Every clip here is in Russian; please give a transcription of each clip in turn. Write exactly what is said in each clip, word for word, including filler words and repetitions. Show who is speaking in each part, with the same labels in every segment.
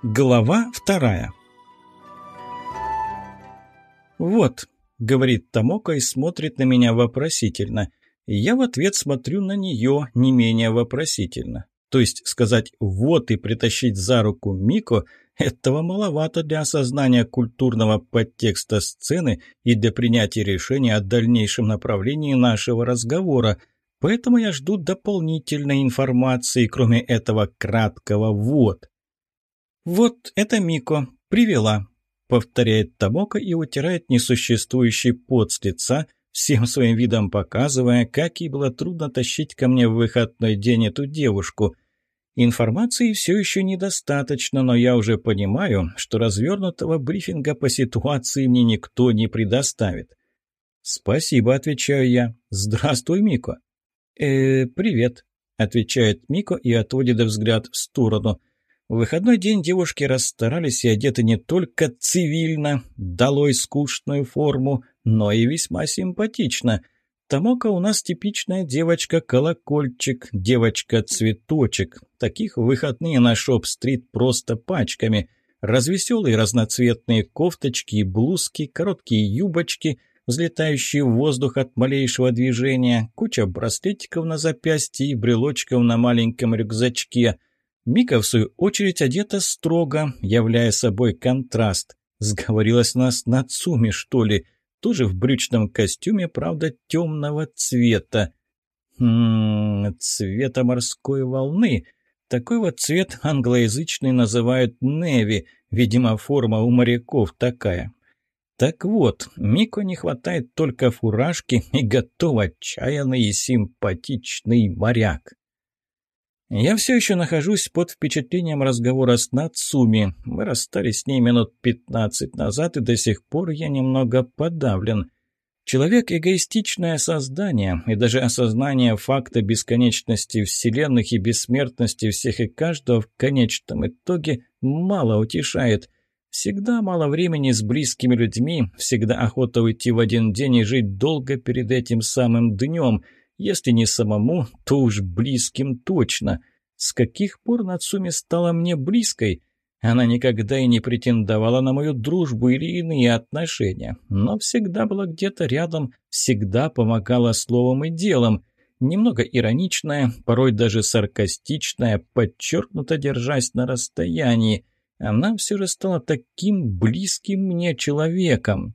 Speaker 1: Глава вторая. «Вот», — говорит Томока и смотрит на меня вопросительно. Я в ответ смотрю на нее не менее вопросительно. То есть сказать «вот» и притащить за руку Мико — этого маловато для осознания культурного подтекста сцены и для принятия решения о дальнейшем направлении нашего разговора. Поэтому я жду дополнительной информации, кроме этого краткого «вот». «Вот это Мико. Привела», — повторяет Томока и утирает несуществующий пот с лица, всем своим видом показывая, как ей было трудно тащить ко мне в выходной день эту девушку. Информации все еще недостаточно, но я уже понимаю, что развернутого брифинга по ситуации мне никто не предоставит. «Спасибо», — отвечаю я. «Здравствуй, Мико». «Э, привет», — отвечает Мико и отводит взгляд в сторону. В выходной день девушки расстарались и одеты не только цивильно, долой скучную форму, но и весьма симпатично. Томока у нас типичная девочка-колокольчик, девочка-цветочек. Таких в выходные на Шоп-стрит просто пачками. Развеселые разноцветные кофточки и блузки, короткие юбочки, взлетающие в воздух от малейшего движения, куча браслетиков на запястье и брелочков на маленьком рюкзачке. Мика, в свою очередь, одета строго, являя собой контраст. Сговорилась нас Нацуми, что ли? Тоже в брючном костюме, правда, темного цвета. Хм, цвета морской волны. Такой вот цвет англоязычный называют неви. Видимо, форма у моряков такая. Так вот, Мико не хватает только фуражки, и готов отчаянный и симпатичный моряк. Я все еще нахожусь под впечатлением разговора с Нацуми. Мы расстались с ней минут пятнадцать назад, и до сих пор я немного подавлен. Человек – эгоистичное создание, и даже осознание факта бесконечности вселенных и бессмертности всех и каждого в конечном итоге мало утешает. Всегда мало времени с близкими людьми, всегда охота уйти в один день и жить долго перед этим самым днем – если не самому, то уж близким точно. С каких пор Нацуми стала мне близкой? Она никогда и не претендовала на мою дружбу или иные отношения, но всегда была где-то рядом, всегда помогала словом и делом. Немного ироничная, порой даже саркастичная, подчеркнуто держась на расстоянии. Она все же стала таким близким мне человеком.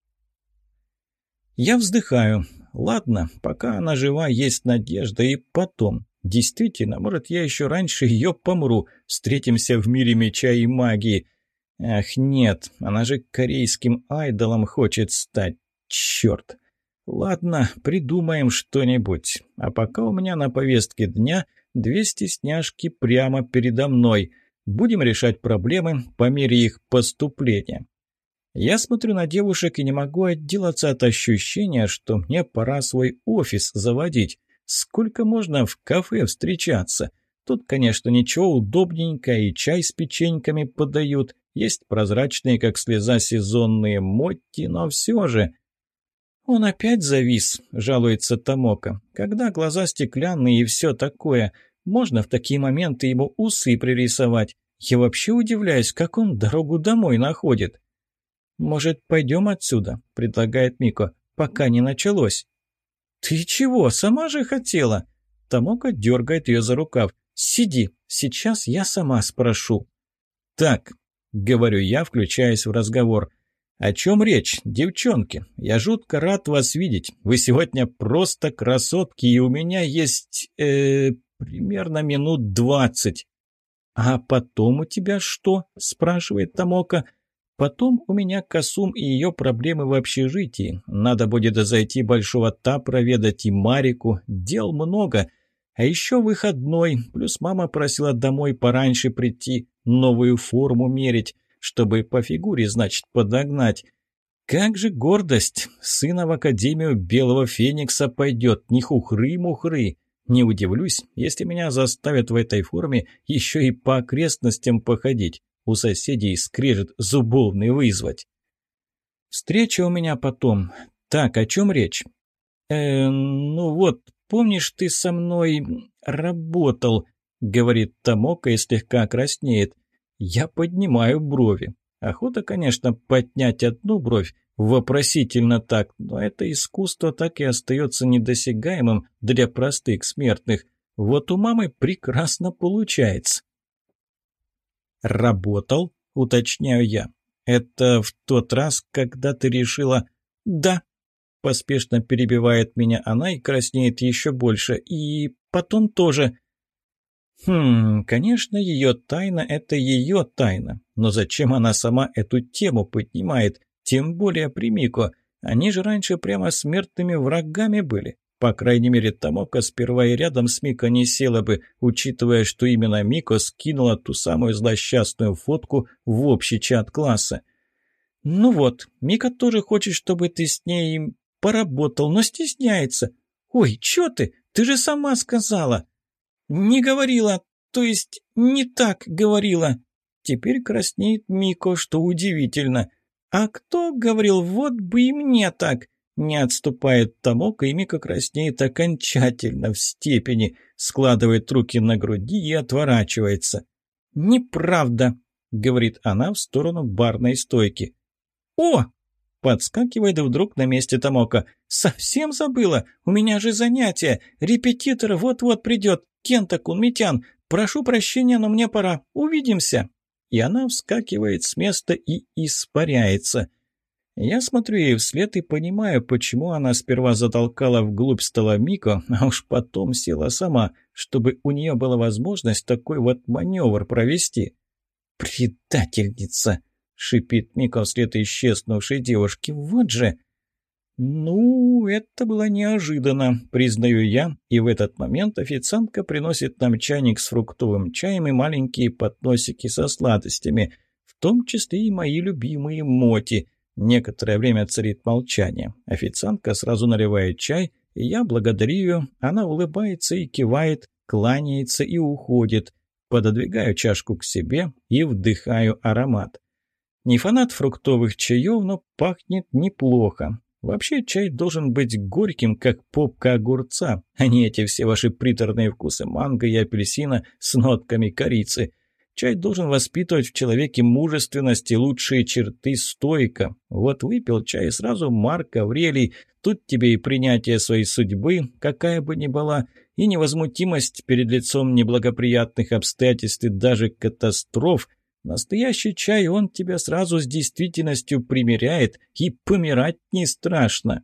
Speaker 1: Я вздыхаю. Ладно, пока она жива, есть надежда, и потом. Действительно, может, я еще раньше ее помру, встретимся в мире меча и магии. Ах, нет, она же корейским айдолом хочет стать. Черт. Ладно, придумаем что-нибудь. А пока у меня на повестке дня две стесняшки прямо передо мной. Будем решать проблемы по мере их поступления. Я смотрю на девушек и не могу отделаться от ощущения, что мне пора свой офис заводить. Сколько можно в кафе встречаться? Тут, конечно, ничего, удобненько, и чай с печеньками подают. Есть прозрачные, как слеза, сезонные мотти, но все же... «Он опять завис», — жалуется Томока. «Когда глаза стеклянные и все такое, можно в такие моменты ему усы пририсовать. Я вообще удивляюсь, как он дорогу домой находит». «Может, пойдем отсюда?» – предлагает Мико. «Пока не началось». «Ты чего? Сама же хотела?» Томока дергает ее за рукав. «Сиди, сейчас я сама спрошу». «Так», – говорю я, включаясь в разговор. «О чем речь, девчонки? Я жутко рад вас видеть. Вы сегодня просто красотки, и у меня есть... Э, примерно минут двадцать». «А потом у тебя что?» – спрашивает Томока. Потом у меня Касум и ее проблемы в общежитии. Надо будет зайти Большого Та проведать и Марику. Дел много. А еще выходной. Плюс мама просила домой пораньше прийти, новую форму мерить, чтобы по фигуре, значит, подогнать. Как же гордость. Сына в Академию Белого Феникса пойдет. Не хухры-мухры. Не удивлюсь, если меня заставят в этой форме еще и по окрестностям походить. У соседей скрежет зубовный вызвать. Встреча у меня потом. Так, о чем речь? Э, ну вот, помнишь, ты со мной работал, говорит Томока и слегка краснеет. Я поднимаю брови. Охота, конечно, поднять одну бровь, вопросительно так, но это искусство так и остается недосягаемым для простых смертных. Вот у мамы прекрасно получается. «Работал?» – уточняю я. «Это в тот раз, когда ты решила...» «Да», – поспешно перебивает меня она и краснеет еще больше. «И потом тоже...» Хм, конечно, ее тайна – это ее тайна. Но зачем она сама эту тему поднимает? Тем более при Мико. Они же раньше прямо смертными врагами были. По крайней мере, Томоко сперва и рядом с Мико не села бы, учитывая, что именно Мико скинула ту самую злосчастную фотку в общий чат класса. «Ну вот, Мика тоже хочет, чтобы ты с ней поработал, но стесняется. Ой, чё ты? Ты же сама сказала!» «Не говорила, то есть не так говорила». Теперь краснеет Мико, что удивительно. «А кто говорил, вот бы и мне так?» Не отступает Томоко, и Мико краснеет окончательно, в степени, складывает руки на груди и отворачивается. «Неправда», — говорит она в сторону барной стойки. «О!» — подскакивает вдруг на месте Томоко. «Совсем забыла? У меня же занятие. Репетитор вот-вот придет. Кента-кун, Митян, прошу прощения, но мне пора. Увидимся!» И она вскакивает с места и испаряется. Я смотрю ей вслед и понимаю, почему она сперва затолкала вглубь стола Мико, а уж потом села сама, чтобы у нее была возможность такой вот маневр провести. «Предательница!» — шипит Мико вслед исчезнувшей девушки. «Вот же!» «Ну, это было неожиданно, признаю я, и в этот момент официантка приносит нам чайник с фруктовым чаем и маленькие подносики со сладостями, в том числе и мои любимые моти. Некоторое время царит молчание. Официантка сразу наливает чай, и я благодарю ее, она улыбается и кивает, кланяется и уходит. Пододвигаю чашку к себе и вдыхаю аромат. Не фанат фруктовых чаев, но пахнет неплохо. Вообще чай должен быть горьким, как попка огурца, а не эти все ваши приторные вкусы манго и апельсина с нотками корицы. Чай должен воспитывать в человеке мужественность и лучшие черты стойка. Вот выпил чай сразу Марк Аврелий, тут тебе и принятие своей судьбы, какая бы ни была, и невозмутимость перед лицом неблагоприятных обстоятельств и даже катастроф. Настоящий чай, он тебя сразу с действительностью примиряет, и помирать не страшно.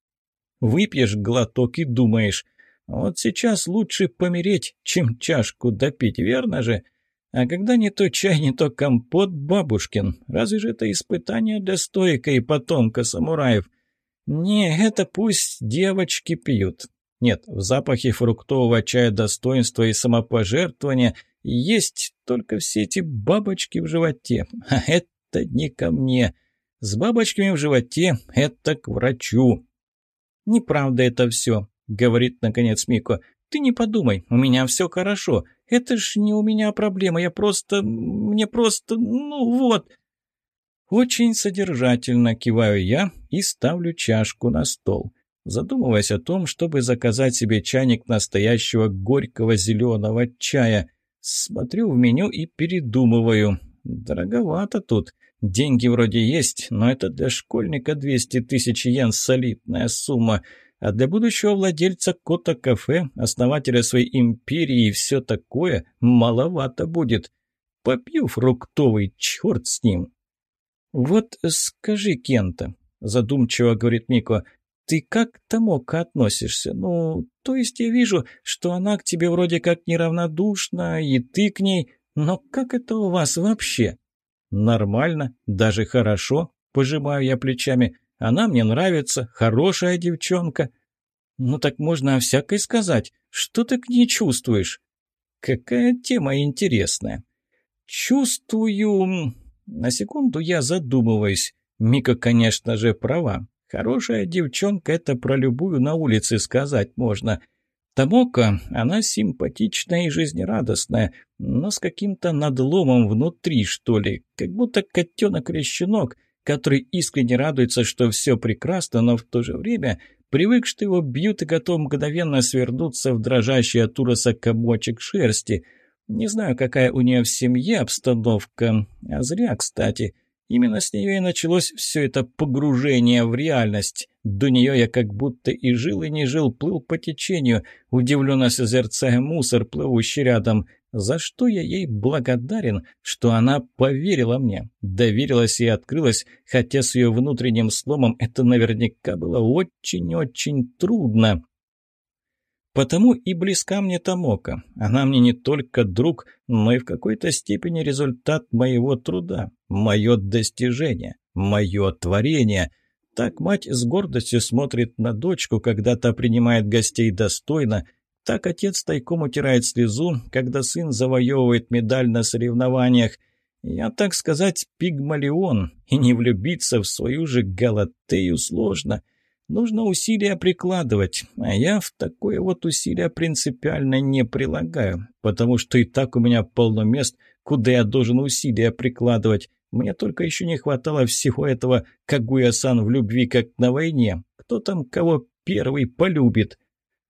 Speaker 1: Выпьешь глоток и думаешь, вот сейчас лучше помереть, чем чашку допить, верно же? А когда не то чай, не то компот бабушкин, разве же это испытание для стоика и потомка самураев? Не, это пусть девочки пьют. Нет, в запахе фруктового чая достоинства и самопожертвования есть только все эти бабочки в животе. А это не ко мне. С бабочками в животе это к врачу. «Неправда это все», — говорит наконец Мико. «Ты не подумай, у меня все хорошо. Это ж не у меня проблема, я просто... Мне просто... Ну вот...» Очень содержательно киваю я и ставлю чашку на стол, задумываясь о том, чтобы заказать себе чайник настоящего горького зеленого чая. Смотрю в меню и передумываю. Дороговато тут. Деньги вроде есть, но это для школьника двести тысяч йен солидная сумма. А для будущего владельца кота-кафе, основателя своей империи и все такое, маловато будет. Попью фруктовый, черт с ним. «Вот скажи, Кента», — задумчиво говорит Мико, — «ты как к Томоко относишься? Ну, то есть я вижу, что она к тебе вроде как неравнодушна, и ты к ней, но как это у вас вообще?» «Нормально, даже хорошо», — пожимаю я плечами. «Она мне нравится, хорошая девчонка». «Ну так можно о всякой сказать. Что ты к ней чувствуешь?» «Какая тема интересная». «Чувствую...» На секунду я задумываюсь. Мика, конечно же, права. Хорошая девчонка — это про любую на улице сказать можно. Томоко, она симпатичная и жизнерадостная, но с каким-то надломом внутри, что ли. Как будто котенок-крещенок, который искренне радуется, что все прекрасно, но в то же время привык, что его бьют и готов мгновенно свернуться в дрожащий от ужаса комочек шерсти. Не знаю, какая у нее в семье обстановка, а зря, кстати. Именно с нее и началось все это погружение в реальность. До нее я как будто и жил, и не жил, плыл по течению, удивленно созерцая мусор, плывущий рядом. За что я ей благодарен, что она поверила мне, доверилась и открылась, хотя с ее внутренним сломом это наверняка было очень-очень трудно. Потому и близка мне Томока. Она мне не только друг, но и в какой-то степени результат моего труда, мое достижение, мое творение. Так мать с гордостью смотрит на дочку, когда та принимает гостей достойно. Так отец тайком утирает слезу, когда сын завоевывает медаль на соревнованиях. Я, так сказать, пигмалион, и не влюбиться в свою же Галатею сложно. Нужно усилия прикладывать, а я в такое вот усилие принципиально не прилагаю, потому что и так у меня полно мест, куда я должен усилия прикладывать. Мне только еще не хватало всего этого Кагуя-сан в любви, как на войне. Кто там кого первый полюбит?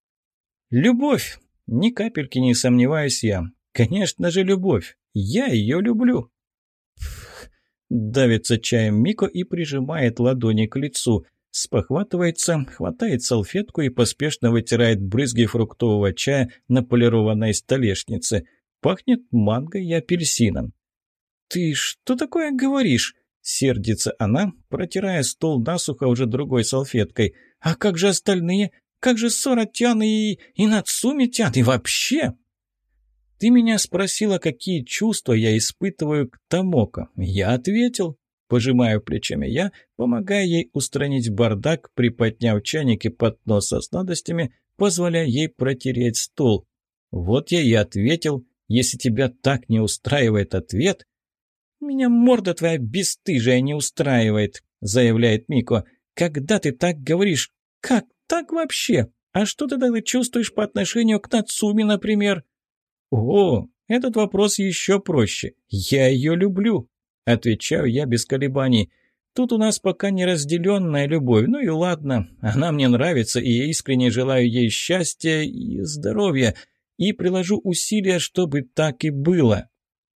Speaker 1: Любовь! Ни капельки не сомневаюсь я. Конечно же, любовь. Я ее люблю. Фух. Давится чаем Мико и прижимает ладони к лицу. Спохватывается, хватает салфетку и поспешно вытирает брызги фруктового чая на полированной столешнице. Пахнет манго и апельсином. «Ты что такое говоришь?» — сердится она, протирая стол насухо уже другой салфеткой. «А как же остальные? Как же Сора-тян и, и Нацуми-тян и вообще?» «Ты меня спросила, какие чувства я испытываю к Томоко. Я ответил». Пожимаю плечами я, помогая ей устранить бардак, приподняв чайник и поднос со сладостями, позволяя ей протереть стол. Вот я и ответил. Если тебя так не устраивает ответ... «Меня морда твоя бесстыжая не устраивает», — заявляет Мико. «Когда ты так говоришь? Как так вообще? А что ты тогда чувствуешь по отношению к Нацуми, например?» «О, этот вопрос еще проще. Я ее люблю», — отвечаю я без колебаний. «Тут у нас пока неразделенная любовь. Ну и ладно, она мне нравится, и я искренне желаю ей счастья и здоровья, и приложу усилия, чтобы так и было».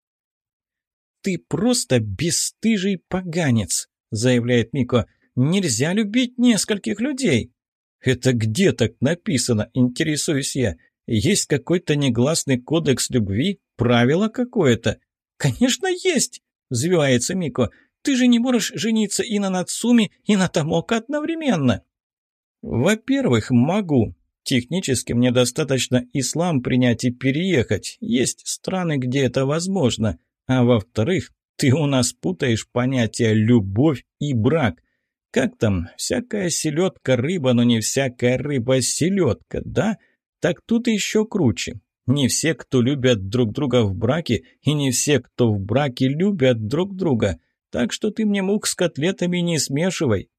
Speaker 1: «Ты просто бесстыжий поганец», — заявляет Мико. «Нельзя любить нескольких людей». «Это где так написано?» — интересуюсь я. «Есть какой-то негласный кодекс любви? Правило какое-то?» «Конечно есть!» — взвивается Мико. «Ты же не можешь жениться и на Нацуми, и на Томоко одновременно!» «Во-первых, могу. Технически мне достаточно ислам принять и переехать. Есть страны, где это возможно. А во-вторых, ты у нас путаешь понятия «любовь» и «брак». Как там? Всякая селедка рыба, но не всякая рыба селедка, да? Так тут еще круче. Не все, кто любят друг друга в браке, и не все, кто в браке, любят друг друга. Так что ты мне мук с котлетами не смешивай.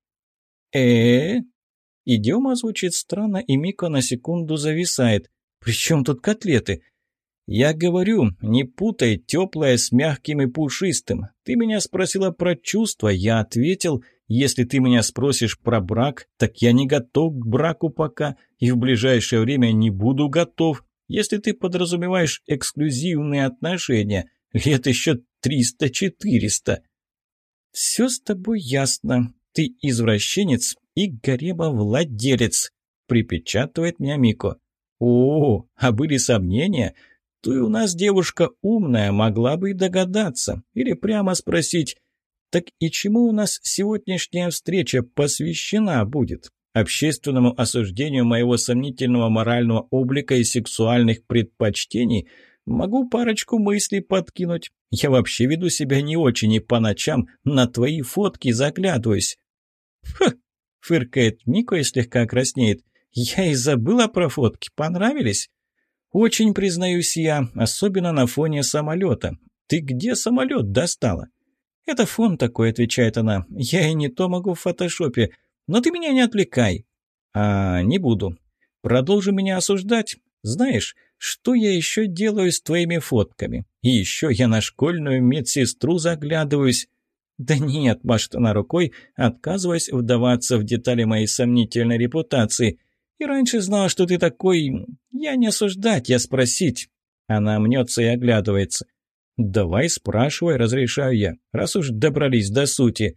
Speaker 1: э Идиома звучит странно, и Мико на секунду зависает. «При чем тут котлеты?» «Я говорю, не путай теплое с мягким и пушистым. Ты меня спросила про чувства, я ответил. Если ты меня спросишь про брак, так я не готов к браку пока, и в ближайшее время не буду готов. Если ты подразумеваешь эксклюзивные отношения, лет еще триста-четыреста». «Все с тобой ясно. Ты извращенец и гаремовладелец», — припечатывает меня Мико. «О, а были сомнения? Ты у нас девушка умная, могла бы и догадаться. Или прямо спросить, так и чему у нас сегодняшняя встреча посвящена будет? Общественному осуждению моего сомнительного морального облика и сексуальных предпочтений? Могу парочку мыслей подкинуть. Я вообще веду себя не очень и по ночам на твои фотки заглядываюсь». «Фу!» — фыркает Мико и слегка краснеет. «Я и забыла про фотки. Понравились?» «Очень, признаюсь я, особенно на фоне самолета. Ты где самолет достала?» «Это фон такой», — отвечает она. «Я и не то могу в фотошопе. Но ты меня не отвлекай». «А, не буду. Продолжи меня осуждать. Знаешь, что я еще делаю с твоими фотками? И еще я на школьную медсестру заглядываюсь». «Да нет», — машет она рукой, отказываясь вдаваться в детали моей сомнительной репутации. «И раньше знала, что ты такой... Я не осуждать, я спросить. Она мнется и оглядывается. «Давай спрашивай», — разрешаю я, раз уж добрались до сути.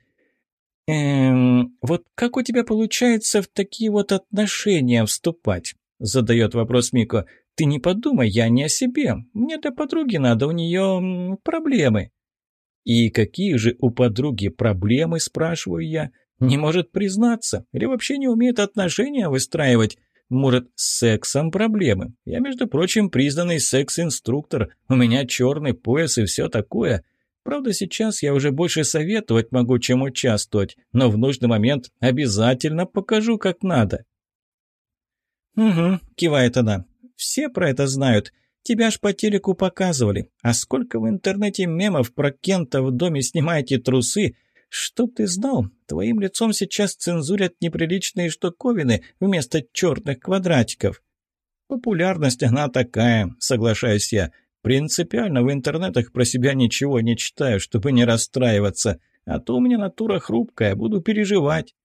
Speaker 1: «Эм, вот как у тебя получается в такие вот отношения вступать?» — задает вопрос Мико. «Ты не подумай, я не о себе. Мне для подруги надо, у нее м, проблемы». «И какие же у подруги проблемы?» – спрашиваю я. «Не может признаться? Или вообще не умеет отношения выстраивать? Может, с сексом проблемы? Я, между прочим, признанный секс-инструктор. У меня черный пояс и все такое. Правда, сейчас я уже больше советовать могу, чем участвовать, но в нужный момент обязательно покажу, как надо». «Угу», – кивает она. «Все про это знают. Тебя ж по телеку показывали. А сколько в интернете мемов про Кента в доме снимаете трусы? Чтоб ты знал, твоим лицом сейчас цензурят неприличные штуковины вместо черных квадратиков». «Популярность она такая», — соглашаюсь я. «Принципиально в интернетах про себя ничего не читаю, чтобы не расстраиваться. А то у меня натура хрупкая, буду переживать».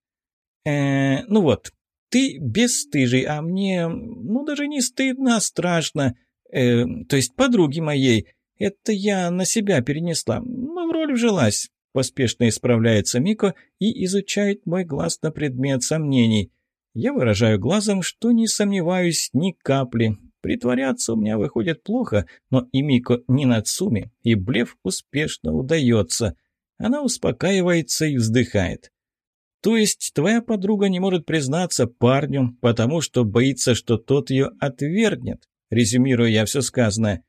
Speaker 1: э ну вот, ты бесстыжий, а мне, ну, даже не стыдно, а страшно. Э, то есть подруги моей. Это я на себя перенесла. Ну, в роль вжилась. Поспешно исправляется Мико и изучает мой глаз на предмет сомнений. Я выражаю глазом, что не сомневаюсь ни капли. Притворяться у меня выходит плохо, но и Мико не Нацуми, и блеф успешно удается. Она успокаивается и вздыхает. «То есть твоя подруга не может признаться парню, потому что боится, что тот ее отвергнет?» Резюмирую я все сказанное.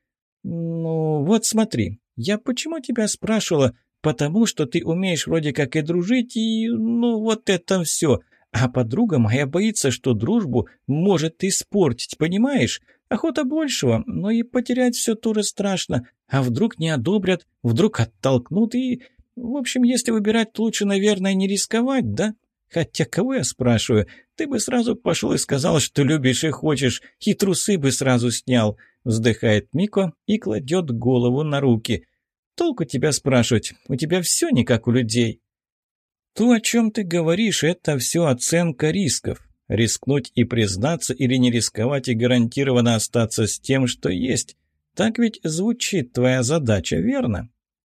Speaker 1: «Ну, вот смотри, я почему тебя спрашивала? Потому что ты умеешь вроде как и дружить, и ну вот это все. А подруга моя боится, что дружбу может испортить, понимаешь? Охота большего, но и потерять все тоже страшно. А вдруг не одобрят, вдруг оттолкнут и... В общем, если выбирать, лучше, наверное, не рисковать, да? Хотя кого я спрашиваю? Ты бы сразу пошел и сказал, что любишь и хочешь, и трусы бы сразу снял», — вздыхает Мико и кладет голову на руки. «Толку тебя спрашивать, у тебя все не как у людей». «То, о чем ты говоришь, это все оценка рисков. Рискнуть и признаться или не рисковать и гарантированно остаться с тем, что есть. Так ведь звучит твоя задача, верно?»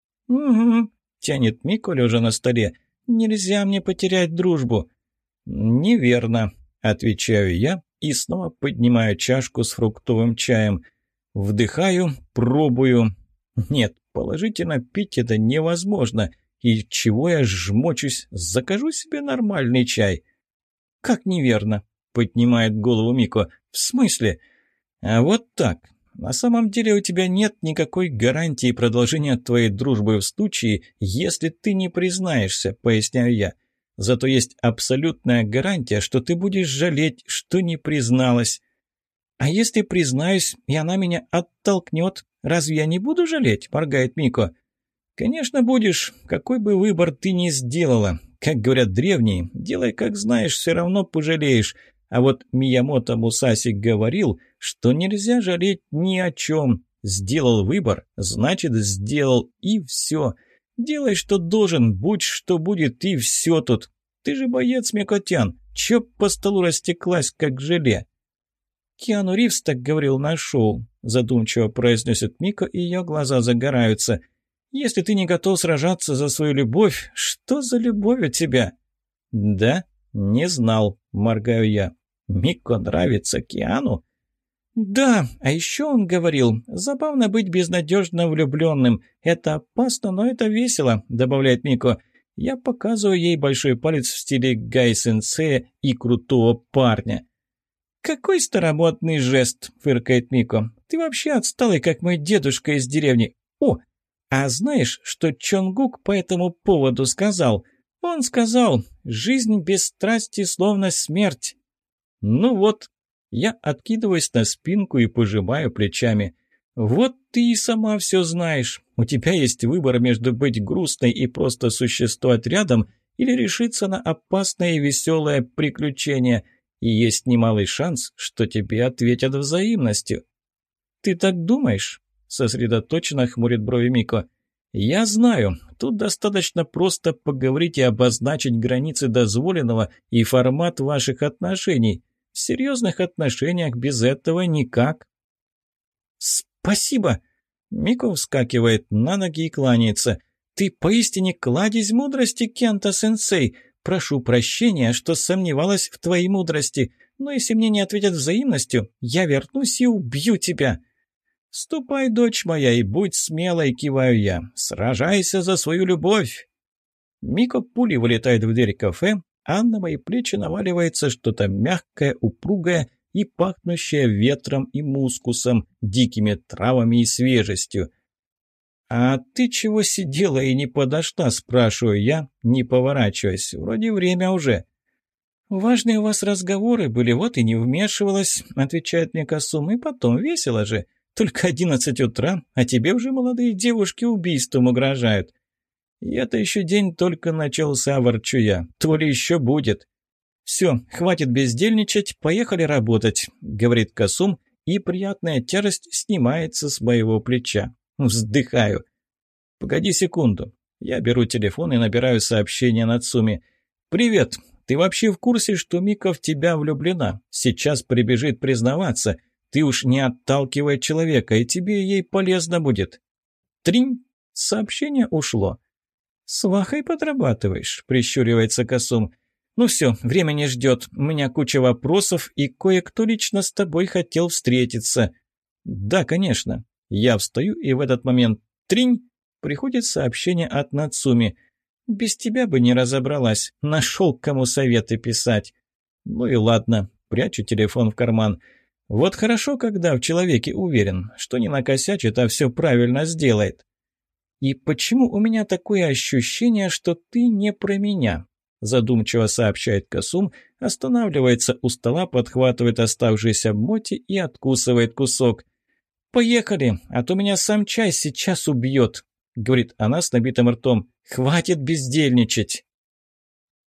Speaker 1: «Угу», — тянет Мико, лежа на столе. «Нельзя мне потерять дружбу». «Неверно», — отвечаю я и снова поднимаю чашку с фруктовым чаем. Вдыхаю, пробую. Нет, положительно пить это невозможно. И чего я жмочусь? Закажу себе нормальный чай. «Как неверно?» — поднимает голову Мико. «В смысле?» «А вот так. На самом деле у тебя нет никакой гарантии продолжения твоей дружбы в случае, если ты не признаешься», — поясняю я. «Зато есть абсолютная гарантия, что ты будешь жалеть, что не призналась». «А если признаюсь, и она меня оттолкнет, разве я не буду жалеть?» — моргает Мико. «Конечно будешь, какой бы выбор ты ни сделала. Как говорят древние, делай как знаешь, все равно пожалеешь. А вот Миямото Мусаси говорил, что нельзя жалеть ни о чем. Сделал выбор, значит сделал, и все. Делай, что должен, будь что будет, и все тут. Ты же боец, Микотян, чё по столу растеклась, как желе?» «Киану Ривз так говорил на шоу», — задумчиво произносит Мико, и ее глаза загораются. «Если ты не готов сражаться за свою любовь, что за любовь у тебя?» «Да? Не знал», — моргаю я. «Мико нравится Киану?» «Да, а еще он говорил, забавно быть безнадежно влюбленным. Это опасно, но это весело», — добавляет Мико. Я показываю ей большой палец в стиле гай-сенсея и крутого парня. «Какой старомодный жест!» — фыркает Мико. «Ты вообще отсталый, как мой дедушка из деревни. О, а знаешь, что Чонгук по этому поводу сказал? Он сказал, жизнь без страсти словно смерть». «Ну вот». Я откидываюсь на спинку и пожимаю плечами. «Вот ты и сама все знаешь. У тебя есть выбор между быть грустной и просто существовать рядом или решиться на опасное и веселое приключение. И есть немалый шанс, что тебе ответят взаимностью». «Ты так думаешь?» — сосредоточенно хмурит брови Мико. «Я знаю, тут достаточно просто поговорить и обозначить границы дозволенного и формат ваших отношений. В серьезных отношениях без этого никак». спасибо!» Мико вскакивает на ноги и кланяется. «Ты поистине кладезь мудрости, Кента-сенсей! Прошу прощения, что сомневалась в твоей мудрости, но если мне не ответят взаимностью, я вернусь и убью тебя!» «Ступай, дочь моя, и будь смелой!» – киваю я. «Сражайся за свою любовь!» Мико пулей вылетает в дверь кафе, а на мои плечи наваливается что-то мягкое, упругое и пахнущее ветром и мускусом, дикими травами и свежестью. «А ты чего сидела и не подошла?» – спрашиваю я, не поворачиваясь. «Вроде время уже». «Важные у вас разговоры были, вот и не вмешивалась», – отвечает мне Касум. «И потом, весело же. Только одиннадцать утра, а тебе уже молодые девушки убийством угрожают». «И это еще день только начался», – ворчу я. «То ли еще будет». «Все, хватит бездельничать, поехали работать», – говорит Касум, и приятная тяжесть снимается с моего плеча. Вздыхаю. «Погоди секунду». Я беру телефон и набираю сообщение Нацуми. «Привет. Ты вообще в курсе, что Мика в тебя влюблена? Сейчас прибежит признаваться. Ты уж не отталкивай человека, и тебе ей полезно будет». Тринь. Сообщение ушло. «С Вахой подрабатываешь?» – прищуривается Касум. «Ну все, время не ждет. У меня куча вопросов, и кое-кто лично с тобой хотел встретиться». «Да, конечно». Я встаю, и в этот момент тринь, приходит сообщение от Нацуми. «Без тебя бы не разобралась. Нашел, кому советы писать». Ну и ладно, прячу телефон в карман. Вот хорошо, когда в человеке уверен, что не накосячит, а все правильно сделает. «И почему у меня такое ощущение, что ты не про меня?» Задумчиво сообщает Касум, останавливается у стола, подхватывает оставшиеся моти и откусывает кусок. «Поехали, а то меня сам чай сейчас убьет», — говорит она с набитым ртом. «Хватит бездельничать».